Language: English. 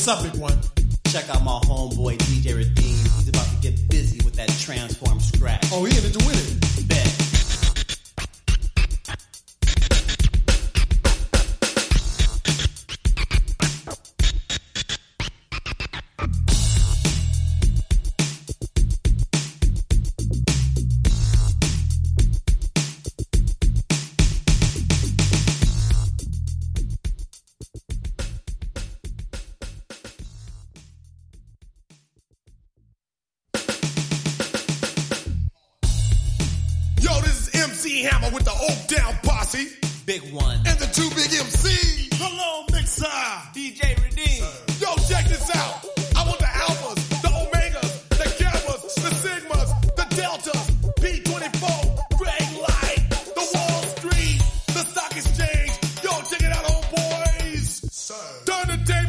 What's up, big one? Check out my homeboy DJ Redeem. He's about to get busy with that transform scratch. Oh, he in it to win it. Bet. Hammer with the Oaktown posse. Big one. And the two big MCs. Hello, Mixer. DJ Redeem. Yo, check this out. I want the Alphas, the Omegas, the Gammas, the Sigmas, the Deltas, P24, Greg Light, the Wall Street, the Stock Exchange. Yo, check it out, homeboys. Turn the table.